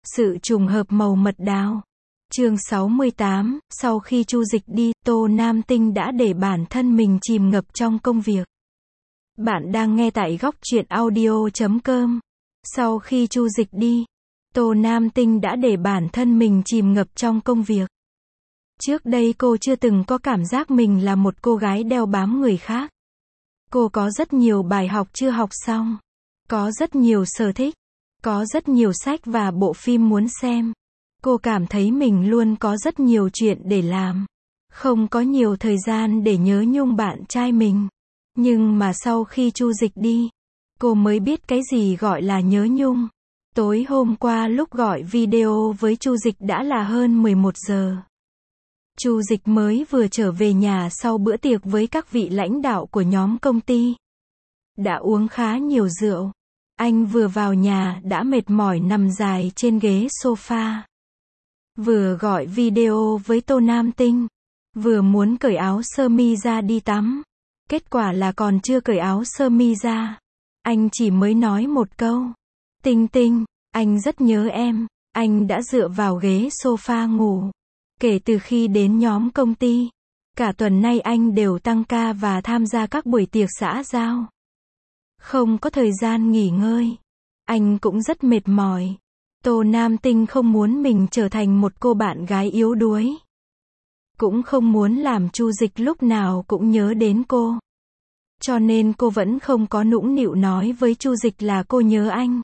Sự trùng hợp màu mật đào. Chương 68, sau khi Chu Dịch đi, Tô Nam Tinh đã để bản thân mình chìm ngập trong công việc. Bạn đang nghe tại góc truyện audio.com. Sau khi Chu Dịch đi, Tô Nam Tinh đã để bản thân mình chìm ngập trong công việc. Trước đây cô chưa từng có cảm giác mình là một cô gái đeo bám người khác. Cô có rất nhiều bài học chưa học xong. Có rất nhiều sở thích. Có rất nhiều sách và bộ phim muốn xem. Cô cảm thấy mình luôn có rất nhiều chuyện để làm. Không có nhiều thời gian để nhớ nhung bạn trai mình. Nhưng mà sau khi Chu Dịch đi, cô mới biết cái gì gọi là nhớ nhung. Tối hôm qua lúc gọi video với Chu Dịch đã là hơn 11 giờ. Chu Dịch mới vừa trở về nhà sau bữa tiệc với các vị lãnh đạo của nhóm công ty. Đã uống khá nhiều rượu. Anh vừa vào nhà đã mệt mỏi nằm dài trên ghế sofa. Vừa gọi video với Tô Nam Tinh. Vừa muốn cởi áo sơ mi ra đi tắm. Kết quả là còn chưa cởi áo sơ mi ra. Anh chỉ mới nói một câu. Tinh Tinh, anh rất nhớ em. Anh đã dựa vào ghế sofa ngủ. Kể từ khi đến nhóm công ty, cả tuần nay anh đều tăng ca và tham gia các buổi tiệc xã giao. Không có thời gian nghỉ ngơi. Anh cũng rất mệt mỏi. Tô Nam Tinh không muốn mình trở thành một cô bạn gái yếu đuối. Cũng không muốn làm Chu Dịch lúc nào cũng nhớ đến cô. Cho nên cô vẫn không có nũng nịu nói với Chu Dịch là cô nhớ anh.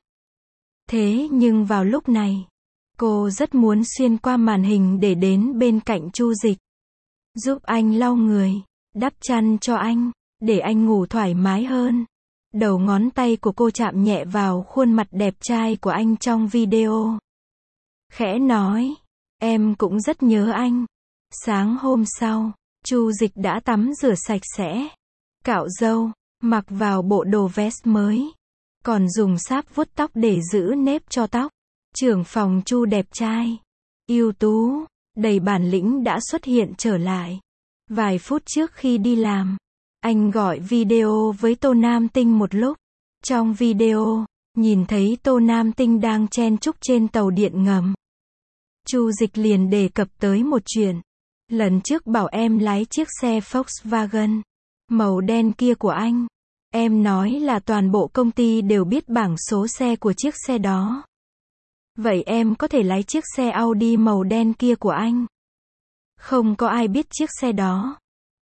Thế nhưng vào lúc này, cô rất muốn xuyên qua màn hình để đến bên cạnh Chu Dịch. Giúp anh lau người, đắp chăn cho anh, để anh ngủ thoải mái hơn. Đầu ngón tay của cô chạm nhẹ vào khuôn mặt đẹp trai của anh trong video. Khẽ nói, em cũng rất nhớ anh. Sáng hôm sau, Chu Dịch đã tắm rửa sạch sẽ, cạo râu, mặc vào bộ đồ vest mới. Còn dùng sáp vuốt tóc để giữ nếp cho tóc. Trưởng phòng Chu đẹp trai, ưu tú, đầy bản lĩnh đã xuất hiện trở lại. Vài phút trước khi đi làm, anh gọi video với Tô Nam Tinh một lúc. Trong video, nhìn thấy Tô Nam Tinh đang chen chúc trên tàu điện ngầm. Chu Dịch liền đề cập tới một chuyện. Lần trước bảo em lái chiếc xe Volkswagen màu đen kia của anh. Em nói là toàn bộ công ty đều biết bảng số xe của chiếc xe đó. Vậy em có thể lái chiếc xe Audi màu đen kia của anh? Không có ai biết chiếc xe đó.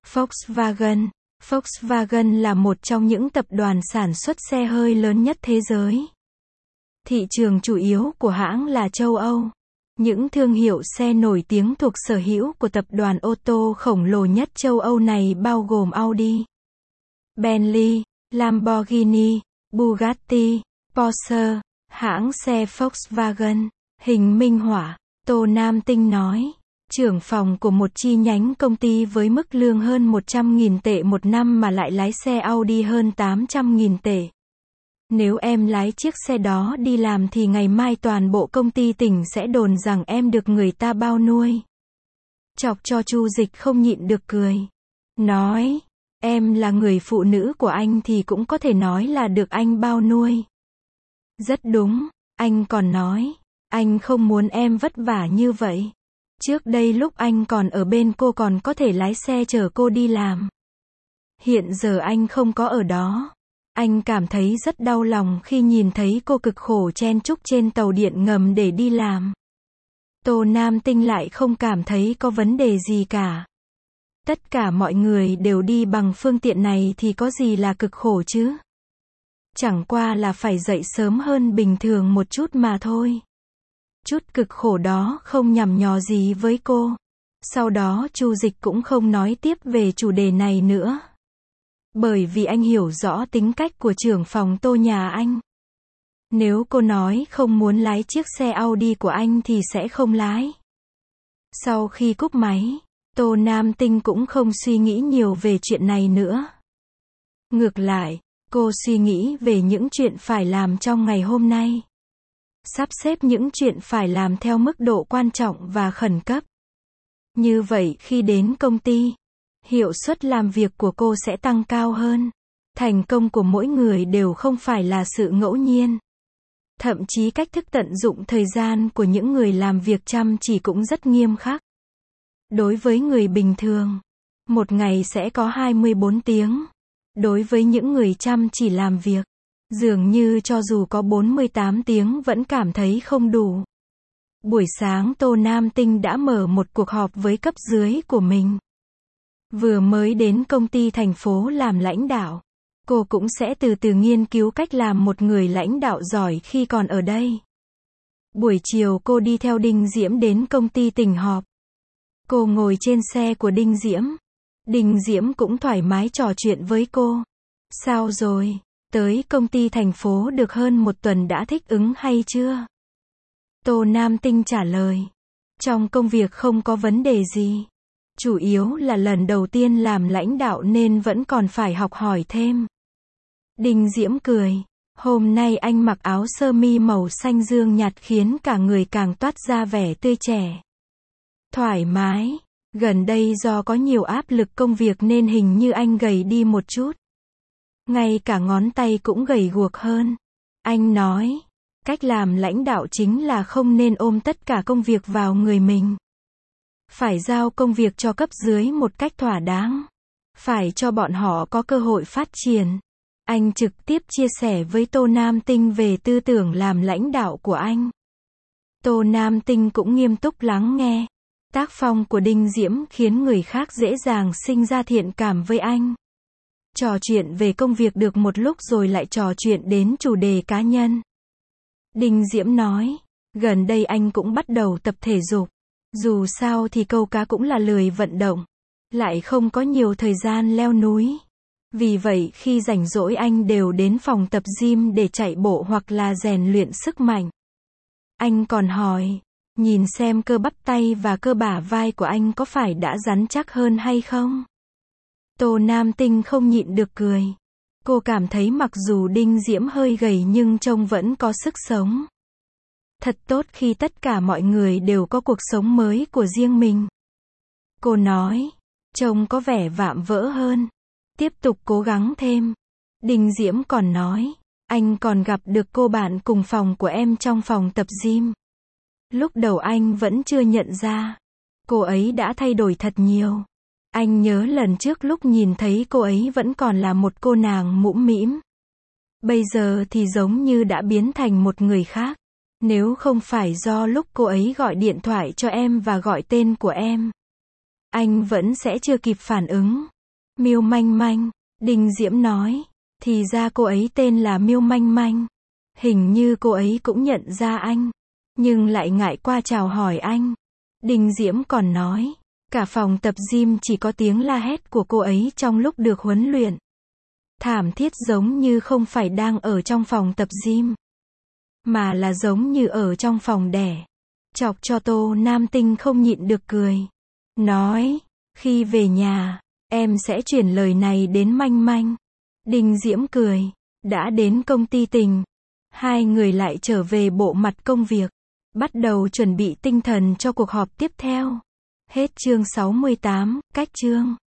Volkswagen là một trong những tập đoàn sản xuất xe hơi lớn nhất thế giới. Thị trường chủ yếu của hãng là châu Âu. Những thương hiệu xe nổi tiếng thuộc sở hữu của tập đoàn ô tô khổng lồ nhất châu Âu này bao gồm Audi, Bentley, Lamborghini, Bugatti, Porsche. Hãng xe Volkswagen, hình minh họa, Tô Nam Tinh nói, trưởng phòng của một chi nhánh công ty với mức lương hơn 100.000 tệ một năm mà lại lái xe Audi hơn 800.000 tệ. Nếu em lái chiếc xe đó đi làm thì ngày mai toàn bộ công ty tỉnh sẽ đồn rằng em được người ta bao nuôi. Chọc cho Chu Dịch không nhịn được cười. Nói, em là người phụ nữ của anh thì cũng có thể nói là được anh bao nuôi. Rất đúng, anh còn nói, anh không muốn em vất vả như vậy. Trước đây lúc anh còn ở bên cô còn có thể lái xe chở cô đi làm. Hiện giờ anh không có ở đó. Anh cảm thấy rất đau lòng khi nhìn thấy cô cực khổ chen chúc trên tàu điện ngầm để đi làm. Tô Nam Tinh lại không cảm thấy có vấn đề gì cả. Tất cả mọi người đều đi bằng phương tiện này thì có gì là cực khổ chứ? Chẳng qua là phải dậy sớm hơn bình thường một chút mà thôi. Chút cực khổ đó không nhằm nhò gì với cô. Sau đó Chu Dịch cũng không nói tiếp về chủ đề này nữa. Bởi vì anh hiểu rõ tính cách của trưởng phòng Tô nhà anh. Nếu cô nói không muốn lái chiếc xe Audi của anh thì sẽ không lái. Sau khi cúp máy, Tô Nam Tinh cũng không suy nghĩ nhiều về chuyện này nữa. Ngược lại, cô suy nghĩ về những chuyện phải làm trong ngày hôm nay. Sắp xếp những chuyện phải làm theo mức độ quan trọng và khẩn cấp. Như vậy khi đến công ty, hiệu suất làm việc của cô sẽ tăng cao hơn. Thành công của mỗi người đều không phải là sự ngẫu nhiên. Thậm chí cách thức tận dụng thời gian của những người làm việc chăm chỉ cũng rất nghiêm khắc. Đối với người bình thường, một ngày sẽ có 24 tiếng. Đối với những người chăm chỉ làm việc, dường như cho dù có 48 tiếng vẫn cảm thấy không đủ. Buổi sáng Tô Nam Tinh đã mở một cuộc họp với cấp dưới của mình. Vừa mới đến công ty thành phố làm lãnh đạo, cô cũng sẽ từ từ nghiên cứu cách làm một người lãnh đạo giỏi khi còn ở đây. Buổi chiều cô đi theo Đinh Diễm đến công ty tỉnh họp. Cô ngồi trên xe của Đinh Diễm. Đinh Diễm cũng thoải mái trò chuyện với cô. Sao rồi? Tới công ty thành phố được hơn một tuần đã thích ứng hay chưa? Tô Nam Tinh trả lời. Trong công việc không có vấn đề gì. Chủ yếu là lần đầu tiên làm lãnh đạo nên vẫn còn phải học hỏi thêm. Đinh Diễm cười. Hôm nay anh mặc áo sơ mi màu xanh dương nhạt khiến cả người càng toát ra vẻ tươi trẻ. Thoải mái. Gần đây do có nhiều áp lực công việc nên hình như anh gầy đi một chút. Ngay cả ngón tay cũng gầy guộc hơn. Anh nói, cách làm lãnh đạo chính là không nên ôm tất cả công việc vào người mình. Phải giao công việc cho cấp dưới một cách thỏa đáng. Phải cho bọn họ có cơ hội phát triển. Anh trực tiếp chia sẻ với Tô Nam Tinh về tư tưởng làm lãnh đạo của anh. Tô Nam Tinh cũng nghiêm túc lắng nghe. Tác phong của Đinh Diễm khiến người khác dễ dàng sinh ra thiện cảm với anh. Trò chuyện về công việc được một lúc rồi lại trò chuyện đến chủ đề cá nhân. Đinh Diễm nói, gần đây anh cũng bắt đầu tập thể dục. Dù sao thì câu cá cũng là lười vận động. Lại không có nhiều thời gian leo núi. Vì vậy khi rảnh rỗi anh đều đến phòng tập gym để chạy bộ hoặc là rèn luyện sức mạnh. Anh còn hỏi, nhìn xem cơ bắp tay và cơ bả vai của anh có phải đã rắn chắc hơn hay không? Tô Nam Tinh không nhịn được cười. Cô cảm thấy mặc dù Đinh Diễm hơi gầy nhưng trông vẫn có sức sống. Thật tốt khi tất cả mọi người đều có cuộc sống mới của riêng mình. Cô nói, trông có vẻ vạm vỡ hơn. Tiếp tục cố gắng thêm. Đinh Diễm còn nói, anh còn gặp được cô bạn cùng phòng của em trong phòng tập gym. Lúc đầu anh vẫn chưa nhận ra. Cô ấy đã thay đổi thật nhiều. Anh nhớ lần trước lúc nhìn thấy cô ấy vẫn còn là một cô nàng mũm mĩm. Bây giờ thì giống như đã biến thành một người khác. Nếu không phải do lúc cô ấy gọi điện thoại cho em và gọi tên của em, anh vẫn sẽ chưa kịp phản ứng. Miêu Manh Manh, Đinh Diễm nói. Thì ra cô ấy tên là Miêu Manh Manh. Hình như cô ấy cũng nhận ra anh. Nhưng lại ngại qua chào hỏi anh. Đinh Diễm còn nói. Cả phòng tập gym chỉ có tiếng la hét của cô ấy trong lúc được huấn luyện. Thảm thiết giống như không phải đang ở trong phòng tập gym. Mà là giống như ở trong phòng đẻ. Chọc cho Tô Nam Tinh không nhịn được cười. Nói. Khi về nhà, em sẽ chuyển lời này đến Manh Manh. Đinh Diễm cười. Đã đến công ty tỉnh. Hai người lại trở về bộ mặt công việc. Bắt đầu chuẩn bị tinh thần cho cuộc họp tiếp theo. Hết chương 68, cách chương.